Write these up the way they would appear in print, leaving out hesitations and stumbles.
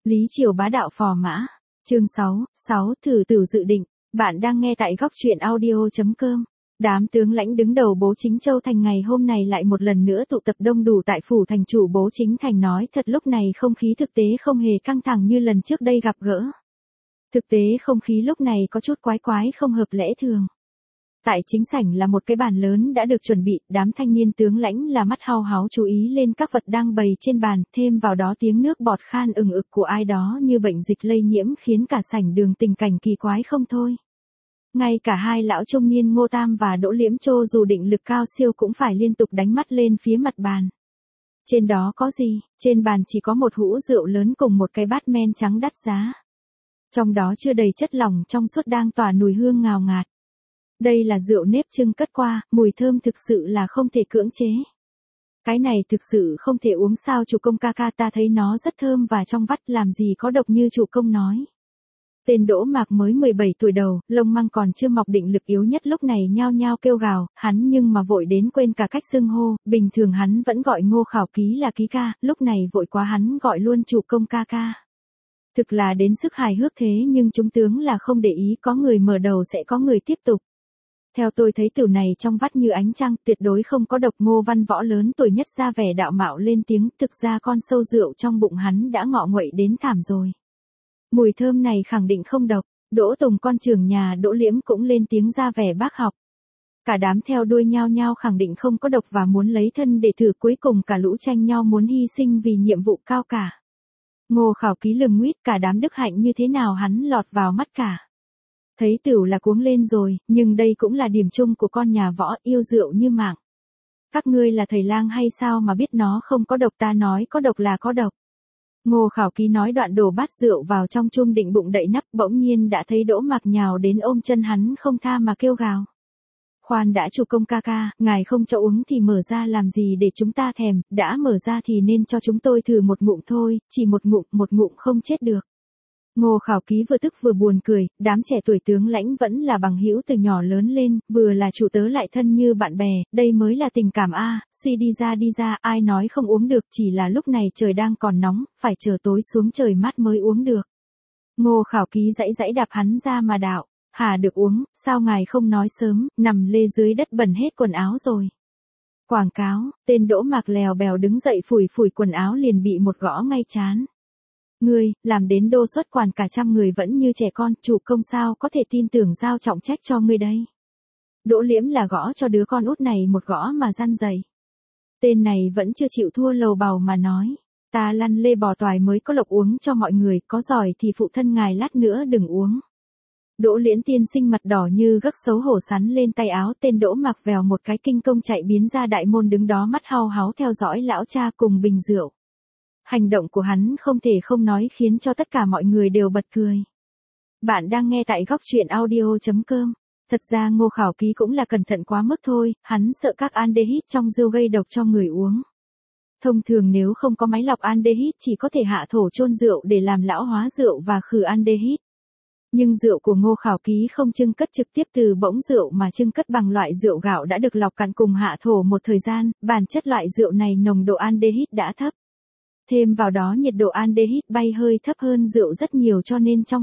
Lý Triều bá đạo phò mã. Chương 6, thử tử dự định. Bạn đang nghe tại góc truyện audio.com. Đám tướng lãnh đứng đầu Bố Chính Châu Thành ngày hôm nay lại một lần nữa tụ tập đông đủ tại phủ thành chủ Bố Chính Thành, nói thật lúc này không khí thực tế không hề căng thẳng như lần trước đây gặp gỡ. Thực tế không khí lúc này có chút quái quái không hợp lẽ thường. Tại chính sảnh là một cái bàn lớn đã được chuẩn bị, đám thanh niên tướng lãnh là mắt hao háo chú ý lên các vật đang bày trên bàn, thêm vào đó tiếng nước bọt khan ừng ực của ai đó như bệnh dịch lây nhiễm khiến cả sảnh đường tình cảnh kỳ quái không thôi. Ngay cả hai lão trung niên Ngô Tam và Đỗ Liễm Trô dù định lực cao siêu cũng phải liên tục đánh mắt lên phía mặt bàn. Trên đó có gì? Trên bàn chỉ có một hũ rượu lớn cùng một cái bát men trắng đắt giá. Trong đó chưa đầy chất lỏng trong suốt đang tỏa mùi hương ngào ngạt. Đây là rượu nếp trưng cất qua, mùi thơm thực sự là không thể cưỡng chế. Cái này thực sự không thể uống sao chủ công ca ca, ta thấy nó rất thơm và trong vắt, làm gì có độc như chủ công nói. Tên Đỗ Mạc mới 17 tuổi đầu, lông măng còn chưa mọc, định lực yếu nhất lúc này nhao nhao kêu gào, hắn nhưng mà vội đến quên cả cách xưng hô, bình thường hắn vẫn gọi Ngô Khảo Ký là Ký ca, lúc này vội quá hắn gọi luôn chủ công ca ca. Thực là đến sức hài hước thế nhưng chúng tướng là không để ý, có người mở đầu sẽ có người tiếp tục. Theo tôi thấy tiểu này trong vắt như ánh trăng, tuyệt đối không có độc. Ngô Văn Võ lớn tuổi nhất ra vẻ đạo mạo lên tiếng, thực ra con sâu rượu trong bụng hắn đã ngọ nguậy đến thảm rồi. Mùi thơm này khẳng định không độc. Đỗ Tùng con trưởng nhà Đỗ Liễm cũng lên tiếng ra vẻ bác học. Cả đám theo đuôi nhao nhao khẳng định không có độc và muốn lấy thân để thử, cuối cùng cả lũ tranh nhau muốn hy sinh vì nhiệm vụ cao cả. Ngô Khảo Ký lườm nguýt, cả đám đức hạnh như thế nào hắn lọt vào mắt cả. Thấy tửu là cuống lên rồi, nhưng đây cũng là điểm chung của con nhà Võ, yêu rượu như mạng. Các ngươi là thầy lang hay sao mà biết nó không có độc, ta nói có độc là có độc. Ngô Khảo Ký nói đoạn đổ bát rượu vào trong chum định bụng đậy nắp, bỗng nhiên đã thấy Đỗ Mạc nhào đến ôm chân hắn không tha mà kêu gào. Khoan đã chủ công ca ca, ngài không cho uống thì mở ra làm gì để chúng ta thèm, đã mở ra thì nên cho chúng tôi thử một ngụm thôi, chỉ một ngụm không chết được. Ngô Khảo Ký vừa tức vừa buồn cười, đám trẻ tuổi tướng lãnh vẫn là bằng hữu từ nhỏ lớn lên, vừa là chủ tớ lại thân như bạn bè, đây mới là tình cảm a. Suy đi ra, ai nói không uống được, chỉ là lúc này trời đang còn nóng, phải chờ tối xuống trời mát mới uống được. Ngô Khảo Ký dãy đạp hắn ra mà đạo, hà được uống, sao ngài không nói sớm, nằm lê dưới đất bẩn hết quần áo rồi. Quảng cáo, tên Đỗ Mạc lèo bèo đứng dậy phủi quần áo liền bị một gõ ngay trán. Ngươi, làm đến đô xuất quản cả trăm người vẫn như trẻ con, chủ công sao có thể tin tưởng giao trọng trách cho ngươi đây. Đỗ Liễm là gõ cho đứa con út này một gõ mà răn dày. Tên này vẫn chưa chịu thua lầu bầu mà nói, ta lăn lê bò toài mới có lộc uống cho mọi người, có giỏi thì phụ thân ngài lát nữa đừng uống. Đỗ Liễn tiên sinh mặt đỏ như gấc xấu hổ sắn lên tay áo, tên Đỗ Mạc vèo một cái kinh công chạy biến ra đại môn, đứng đó mắt hao háo theo dõi lão cha cùng bình rượu. Hành động của hắn không thể không nói khiến cho tất cả mọi người đều bật cười. Bạn đang nghe tại góc truyện audio.com. Thật ra Ngô Khảo Ký cũng là cẩn thận quá mức thôi, hắn sợ các aldehyde trong rượu gây độc cho người uống. Thông thường nếu không có máy lọc aldehyde chỉ có thể hạ thổ chôn rượu để làm lão hóa rượu và khử aldehyde. Nhưng rượu của Ngô Khảo Ký không trưng cất trực tiếp từ bỗng rượu mà trưng cất bằng loại rượu gạo đã được lọc cạn cùng hạ thổ một thời gian, bản chất loại rượu này nồng độ aldehyde đã thấp. Thêm vào đó nhiệt độ aldehyde bay hơi thấp hơn rượu rất nhiều, cho nên trong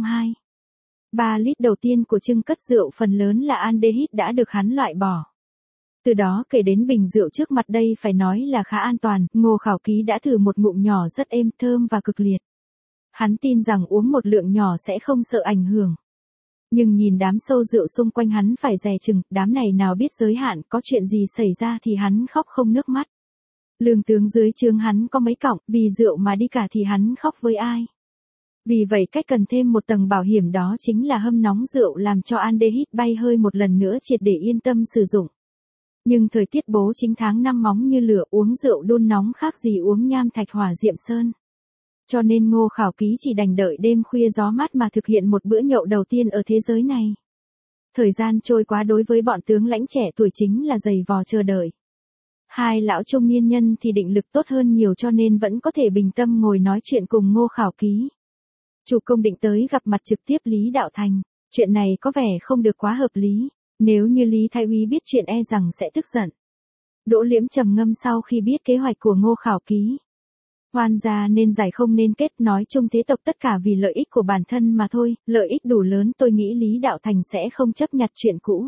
2-3 lít đầu tiên của trưng cất rượu phần lớn là aldehyde đã được hắn loại bỏ. Từ đó kể đến bình rượu trước mặt đây phải nói là khá an toàn, Ngô Khảo Ký đã thử một ngụm nhỏ rất êm thơm và cực liệt. Hắn tin rằng uống một lượng nhỏ sẽ không sợ ảnh hưởng. Nhưng nhìn đám sâu rượu xung quanh hắn phải dè chừng, đám này nào biết giới hạn, có chuyện gì xảy ra thì hắn khóc không nước mắt. Lương tướng dưới trướng hắn có mấy cọng, vì rượu mà đi cả thì hắn khóc với ai. Vì vậy cách cần thêm một tầng bảo hiểm đó chính là hâm nóng rượu làm cho aldehyde bay hơi một lần nữa triệt để yên tâm sử dụng. Nhưng thời tiết Bố Chính tháng 5 nóng như lửa, uống rượu đun nóng khác gì uống nham thạch hỏa diệm sơn. Cho nên Ngô Khảo Ký chỉ đành đợi đêm khuya gió mát mà thực hiện một bữa nhậu đầu tiên ở thế giới này. Thời gian trôi qua đối với bọn tướng lãnh trẻ tuổi chính là giày vò chờ đợi. Hai lão trung niên nhân thì định lực tốt hơn nhiều cho nên vẫn có thể bình tâm ngồi nói chuyện cùng Ngô Khảo Ký. Chủ công định tới gặp mặt trực tiếp Lý Đạo Thành, chuyện này có vẻ không được quá hợp lý, nếu như Lý Thái Úy biết chuyện e rằng sẽ tức giận. Đỗ Liễm trầm ngâm sau khi biết kế hoạch của Ngô Khảo Ký. Oan gia nên giải không nên kết, nói chung thế tộc tất cả vì lợi ích của bản thân mà thôi, lợi ích đủ lớn tôi nghĩ Lý Đạo Thành sẽ không chấp nhặt chuyện cũ.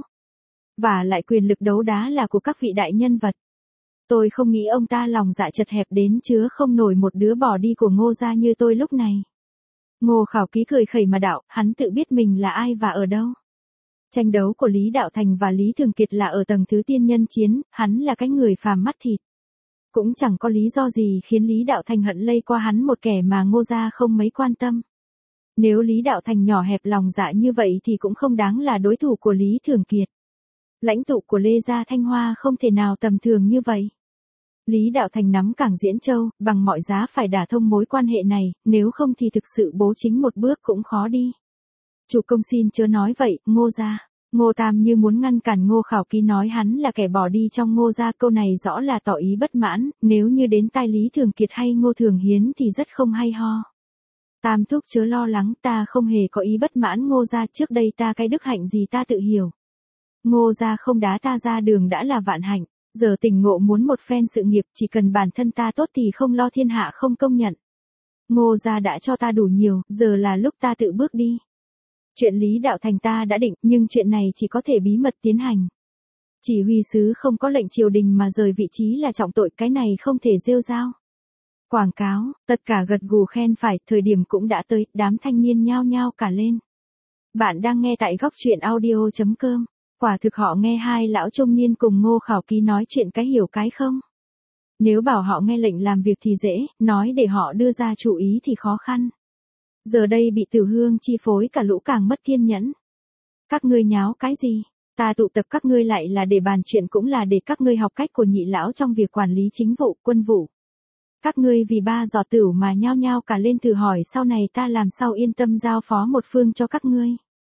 Và lại quyền lực đấu đá là của các vị đại nhân vật. Tôi không nghĩ ông ta lòng dạ chật hẹp đến chứa không nổi một đứa bỏ đi của Ngô gia như tôi lúc này. Ngô Khảo Ký cười khẩy mà đạo, hắn tự biết mình là ai và ở đâu. Tranh đấu của Lý Đạo Thành và Lý Thường Kiệt là ở tầng thứ tiên nhân chiến, hắn là cái người phàm mắt thịt. Cũng chẳng có lý do gì khiến Lý Đạo Thành hận lây qua hắn một kẻ mà Ngô gia không mấy quan tâm. Nếu Lý Đạo Thành nhỏ hẹp lòng dạ như vậy thì cũng không đáng là đối thủ của Lý Thường Kiệt. Lãnh tụ của Lê Gia Thanh Hoa không thể nào tầm thường như vậy. Lý Đạo Thành nắm cảng Diễn Châu, bằng mọi giá phải đả thông mối quan hệ này, nếu không thì thực sự bố chính một bước cũng khó đi. Chủ công xin chớ nói vậy, Ngô gia. Ngô Tam như muốn ngăn cản Ngô Khảo Ký nói hắn là kẻ bỏ đi trong Ngô gia, câu này rõ là tỏ ý bất mãn, nếu như đến tai Lý Thường Kiệt hay Ngô Thường Hiến thì rất không hay ho. Tam thúc chớ lo lắng, ta không hề có ý bất mãn Ngô gia, trước đây ta cái đức hạnh gì ta tự hiểu. Ngô gia không đá ta ra đường đã là vạn hạnh, giờ tỉnh ngộ muốn một phen sự nghiệp, chỉ cần bản thân ta tốt thì không lo thiên hạ không công nhận. Ngô gia đã cho ta đủ nhiều, giờ là lúc ta tự bước đi. Chuyện Lý Đạo Thành ta đã định, nhưng chuyện này chỉ có thể bí mật tiến hành. Chỉ huy sứ không có lệnh triều đình mà rời vị trí là trọng tội, cái này không thể rêu rao. Quảng cáo, tất cả gật gù khen phải, thời điểm cũng đã tới, đám thanh niên nhao nhao cả lên. Bạn đang nghe tại góc truyện audio.com. Quả thực họ nghe hai lão trung niên cùng Ngô Khảo Ký nói chuyện cái hiểu cái không. Nếu bảo họ nghe lệnh làm việc thì dễ, nói để họ đưa ra chủ ý thì khó khăn. Giờ đây bị Tử Hương chi phối cả lũ càng mất kiên nhẫn. Các ngươi nháo cái gì? Ta tụ tập các ngươi lại là để bàn chuyện, cũng là để các ngươi học cách của nhị lão trong việc quản lý chính vụ, quân vụ. Các ngươi vì ba giọt tửu mà nhao nhao cả lên, thử hỏi sau này ta làm sao yên tâm giao phó một phương cho các ngươi.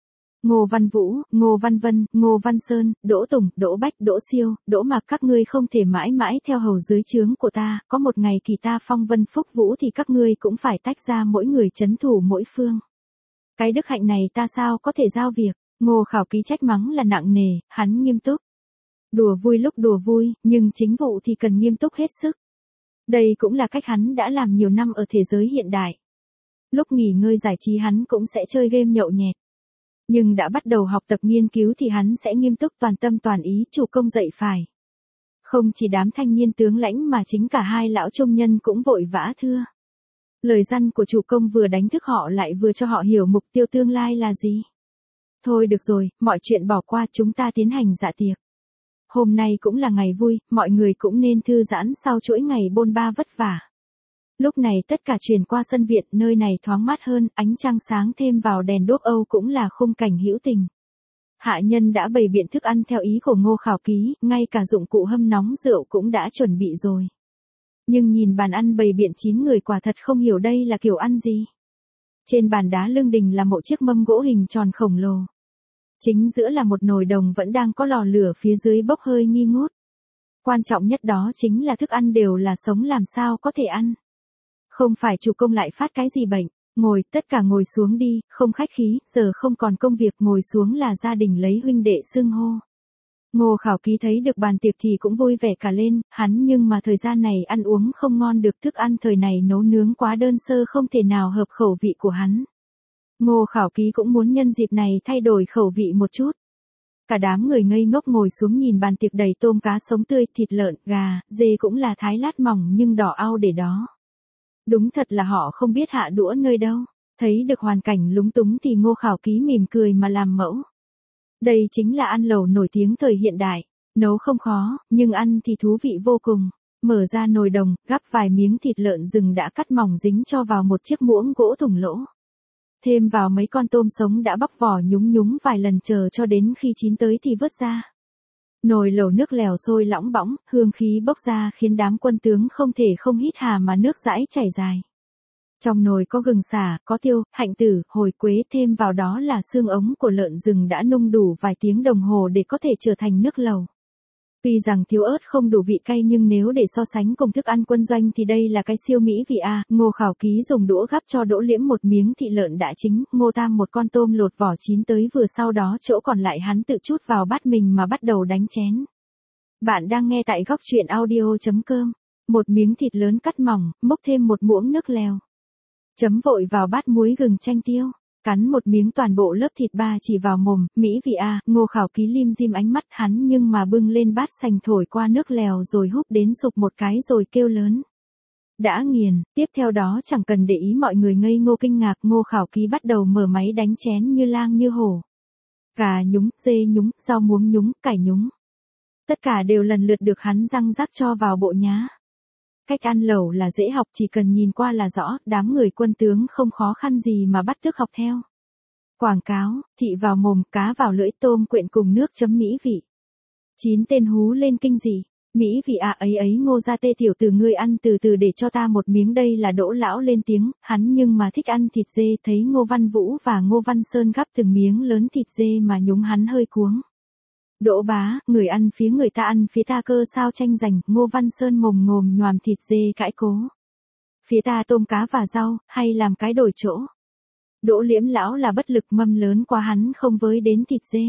Ngô Văn Vũ, Ngô Văn Vân, Ngô Văn Sơn, Đỗ Tùng, Đỗ Bách, Đỗ Siêu, Đỗ Mạc, các ngươi không thể mãi mãi theo hầu dưới trướng của ta, có một ngày kỳ ta phong vân phúc vũ thì các ngươi cũng phải tách ra mỗi người trấn thủ mỗi phương. Cái đức hạnh này ta sao có thể giao việc. Ngô Khảo Ký trách mắng là nặng nề, hắn nghiêm túc. Đùa vui lúc đùa vui, nhưng chính vụ thì cần nghiêm túc hết sức. Đây cũng là cách hắn đã làm nhiều năm ở thế giới hiện đại. Lúc nghỉ ngơi giải trí hắn cũng sẽ chơi game nhậu nhẹt. Nhưng đã bắt đầu học tập nghiên cứu thì hắn sẽ nghiêm túc toàn tâm toàn ý, chủ công dạy phải. Không chỉ đám thanh niên tướng lãnh mà chính cả hai lão trung nhân cũng vội vã thưa. Lời dặn của chủ công vừa đánh thức họ lại vừa cho họ hiểu mục tiêu tương lai là gì. Thôi được rồi, mọi chuyện bỏ qua, chúng ta tiến hành dạ tiệc. Hôm nay cũng là ngày vui, mọi người cũng nên thư giãn sau chuỗi ngày bôn ba vất vả. Lúc này tất cả chuyển qua sân viện, nơi này thoáng mát hơn, ánh trăng sáng thêm vào đèn đuốc Âu cũng là khung cảnh hữu tình. Hạ nhân đã bày biện thức ăn theo ý của Ngô Khảo Ký, ngay cả dụng cụ hâm nóng rượu cũng đã chuẩn bị rồi. Nhưng nhìn bàn ăn bày biện 9 người quả thật không hiểu đây là kiểu ăn gì. Trên bàn đá lưng đình là một chiếc mâm gỗ hình tròn khổng lồ. Chính giữa là một nồi đồng vẫn đang có lò lửa, phía dưới bốc hơi nghi ngút. Quan trọng nhất đó chính là thức ăn đều là sống, làm sao có thể ăn. Không phải chủ công lại phát cái gì bệnh, ngồi, tất cả ngồi xuống đi, không khách khí, giờ không còn công việc, ngồi xuống là gia đình lấy huynh đệ xưng hô. Ngô Khảo Ký thấy được bàn tiệc thì cũng vui vẻ cả lên, hắn nhưng mà thời gian này ăn uống không ngon được, thức ăn thời này nấu nướng quá đơn sơ không thể nào hợp khẩu vị của hắn. Ngô Khảo Ký cũng muốn nhân dịp này thay đổi khẩu vị một chút. Cả đám người ngây ngốc ngồi xuống nhìn bàn tiệc đầy tôm cá sống tươi, thịt lợn, gà, dê cũng là thái lát mỏng nhưng đỏ au để đó. Đúng thật là họ không biết hạ đũa nơi đâu. Thấy được hoàn cảnh lúng túng thì Ngô Khảo Ký mỉm cười mà làm mẫu. Đây chính là ăn lẩu nổi tiếng thời hiện đại. Nấu không khó, nhưng ăn thì thú vị vô cùng. Mở ra nồi đồng, gắp vài miếng thịt lợn rừng đã cắt mỏng dính cho vào một chiếc muỗng gỗ thủng lỗ. Thêm vào mấy con tôm sống đã bóc vỏ nhúng nhúng vài lần, chờ cho đến khi chín tới thì vớt ra. Nồi lẩu nước lèo sôi lỏng bõng, hương khí bốc ra khiến đám quân tướng không thể không hít hà mà nước dãi chảy dài. Trong nồi có gừng sả, có tiêu, hạnh tử, hồi quế, thêm vào đó là xương ống của lợn rừng đã nung đủ vài tiếng đồng hồ để có thể trở thành nước lẩu. Tuy rằng thiếu ớt không đủ vị cay nhưng nếu để so sánh cùng thức ăn quân doanh thì đây là cái siêu mỹ vị a. Ngô Khảo Ký dùng đũa gắp cho Đỗ Liễm một miếng thịt lợn đã chín, Ngô Tam một con tôm lột vỏ chín tới vừa, sau đó chỗ còn lại hắn tự trút vào bát mình mà bắt đầu đánh chén. Bạn đang nghe tại góc truyện audio.com. Một miếng thịt lớn cắt mỏng, múc thêm một muỗng nước lèo. Chấm vội vào bát muối gừng chanh tiêu. Cắn một miếng toàn bộ lớp thịt ba chỉ vào mồm, mỹ vị à, Ngô Khảo Ký lim dim ánh mắt hắn nhưng mà bưng lên bát sành thổi qua nước lèo rồi húp đến sụp một cái rồi kêu lớn. Đã nghiền, tiếp theo đó chẳng cần để ý mọi người ngây ngô kinh ngạc, Ngô Khảo Ký bắt đầu mở máy đánh chén như lang như hổ. Gà nhúng, dê nhúng, rau muống nhúng, cải nhúng. Tất cả đều lần lượt được hắn răng rắc cho vào bộ nhá. Cách ăn lẩu là dễ học, chỉ cần nhìn qua là rõ, đám người quân tướng không khó khăn gì mà bắt chước học theo. Quảng cáo, thị vào mồm, cá vào lưỡi, tôm quyện cùng nước chấm mỹ vị. 9 tên hú lên kinh dị. Mỹ vị à, ấy ấy Ngô gia tê tiểu tử ngươi ăn từ từ để cho ta một miếng, đây là Đỗ lão lên tiếng, hắn nhưng mà thích ăn thịt dê, thấy Ngô Văn Vũ và Ngô Văn Sơn gắp từng miếng lớn thịt dê mà nhúng hắn hơi cuống. Đỗ bá, người ăn phía người ta ăn phía ta cơ sao tranh giành, Ngô Văn Sơn mồm ngồm nhoàm thịt dê cãi cố. Phía ta tôm cá và rau, hay làm cái đổi chỗ. Đỗ Liễm lão là bất lực, mâm lớn quá hắn không với đến thịt dê.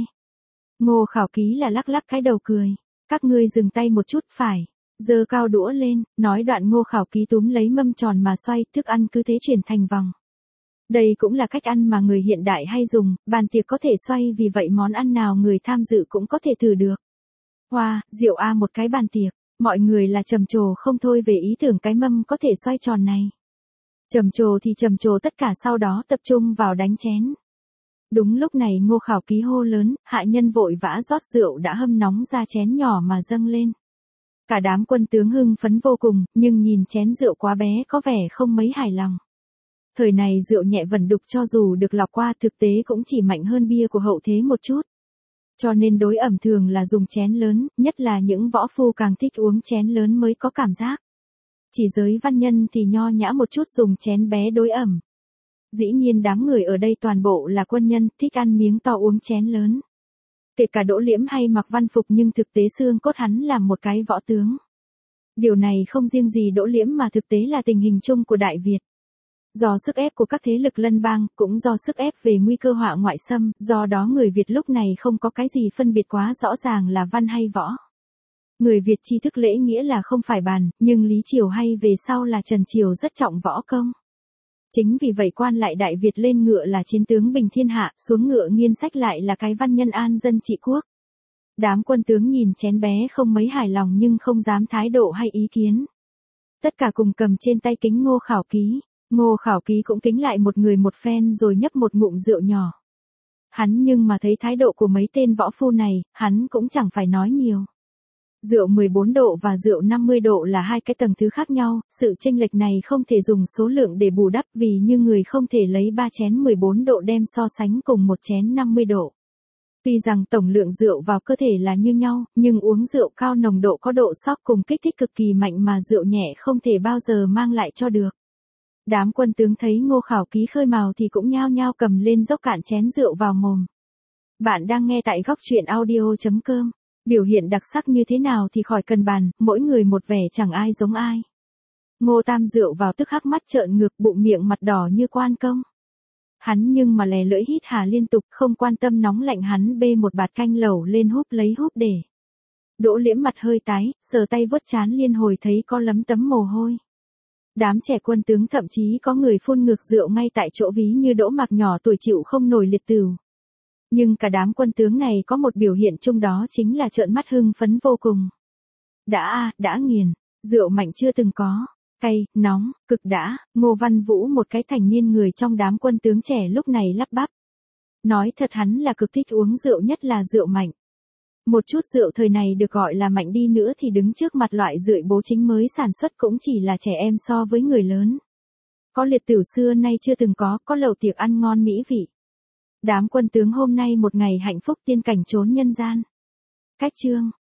Ngô Khảo Ký là lắc lắc cái đầu cười. Các ngươi dừng tay một chút, phải. Giơ cao đũa lên, nói đoạn Ngô Khảo Ký túm lấy mâm tròn mà xoay, thức ăn cứ thế chuyển thành vòng. Đây cũng là cách ăn mà người hiện đại hay dùng, bàn tiệc có thể xoay, vì vậy món ăn nào người tham dự cũng có thể thử được. Hoa, rượu a, một cái bàn tiệc, mọi người là trầm trồ không thôi về ý tưởng cái mâm có thể xoay tròn này. Trầm trồ thì trầm trồ tất cả, sau đó tập trung vào đánh chén. Đúng lúc này Ngô Khảo Ký hô lớn, hạ nhân vội vã rót rượu đã hâm nóng ra chén nhỏ mà dâng lên. Cả đám quân tướng hưng phấn vô cùng, nhưng nhìn chén rượu quá bé có vẻ không mấy hài lòng. Thời này rượu nhẹ vẩn đục cho dù được lọc qua thực tế cũng chỉ mạnh hơn bia của hậu thế một chút. Cho nên đối ẩm thường là dùng chén lớn, nhất là những võ phu càng thích uống chén lớn mới có cảm giác. Chỉ giới văn nhân thì nho nhã một chút dùng chén bé đối ẩm. Dĩ nhiên đám người ở đây toàn bộ là quân nhân, thích ăn miếng to uống chén lớn. Kể cả Đỗ Liễm hay mặc văn phục nhưng thực tế xương cốt hắn là một cái võ tướng. Điều này không riêng gì Đỗ Liễm mà thực tế là tình hình chung của Đại Việt. Do sức ép của các thế lực lân bang, cũng do sức ép về nguy cơ họa ngoại xâm, do đó người Việt lúc này không có cái gì phân biệt quá rõ ràng là văn hay võ. Người Việt tri thức lễ nghĩa là không phải bàn, nhưng Lý Triều hay về sau là Trần Triều rất trọng võ công. Chính vì vậy quan lại Đại Việt lên ngựa là chiến tướng bình thiên hạ, xuống ngựa nghiên sách lại là cái văn nhân an dân trị quốc. Đám quân tướng nhìn chén bé không mấy hài lòng nhưng không dám thái độ hay ý kiến. Tất cả cùng cầm trên tay kính Ngô Khảo Ký. Ngô Khảo Ký cũng kính lại một người một phen rồi nhấp một ngụm rượu nhỏ. Hắn nhưng mà thấy thái độ của mấy tên võ phu này, hắn cũng chẳng phải nói nhiều. Rượu 14 độ và rượu 50 độ là hai cái tầng thứ khác nhau, sự chênh lệch này không thể dùng số lượng để bù đắp vì như người không thể lấy 3 chén 14 độ đem so sánh cùng một chén 50 độ. Tuy rằng tổng lượng rượu vào cơ thể là như nhau, nhưng uống rượu cao nồng độ có độ sóc cùng kích thích cực kỳ mạnh mà rượu nhẹ không thể bao giờ mang lại cho được. Đám quân tướng thấy Ngô Khảo Ký khơi mào thì cũng nhao nhao cầm lên dốc cạn chén rượu vào mồm. Bạn đang nghe tại góc truyện audio.com. Biểu hiện đặc sắc như thế nào thì khỏi cần bàn, mỗi người một vẻ chẳng ai giống ai. Ngô Tam rượu vào tức hắc mắt trợn ngược, bụng miệng mặt đỏ như quan công. Hắn nhưng mà lè lưỡi hít hà liên tục, không quan tâm nóng lạnh, hắn bê một bạt canh lẩu lên húp lấy húp để. Đỗ Liễm mặt hơi tái, sờ tay vuốt trán liên hồi thấy có lấm tấm mồ hôi. Đám trẻ quân tướng thậm chí có người phun ngược rượu ngay tại chỗ, ví như Đỗ Mạc nhỏ tuổi chịu không nổi liệt tửu. Nhưng cả đám quân tướng này có một biểu hiện chung, đó chính là trợn mắt hưng phấn vô cùng. Đã nghiền, rượu mạnh chưa từng có, cay, nóng, cực đã. Ngô Văn Vũ, một cái thành niên người trong đám quân tướng trẻ lúc này lắp bắp. Nói thật hắn là cực thích uống rượu, nhất là rượu mạnh. Một chút rượu thời này được gọi là mạnh đi nữa thì đứng trước mặt loại rượu bố chính mới sản xuất cũng chỉ là trẻ em so với người lớn. Có liệt tửu xưa nay chưa từng có lẩu tiệc ăn ngon mỹ vị. Đám quân tướng hôm nay một ngày hạnh phúc tiên cảnh trốn nhân gian. Cách chương